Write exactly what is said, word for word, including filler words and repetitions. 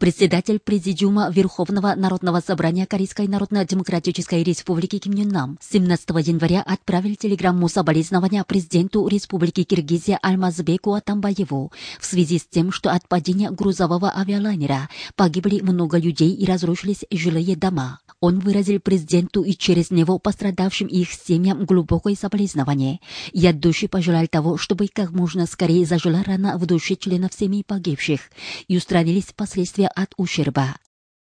Председатель Президиума Верховного Народного собрания Корейской Народно-Демократической Республики Ким Юн Нам семнадцатого января отправил телеграмму соболезнования президенту Республики Киргизия Алмазбеку Атамбаеву в связи с тем, что от падения грузового авиалайнера погибли много людей и разрушились жилые дома. Он выразил президенту и через него пострадавшим и их семьям глубокое соболезнование и от души пожелал того, чтобы как можно скорее зажила рана в душе членов семей погибших и устранились последствия от ущерба.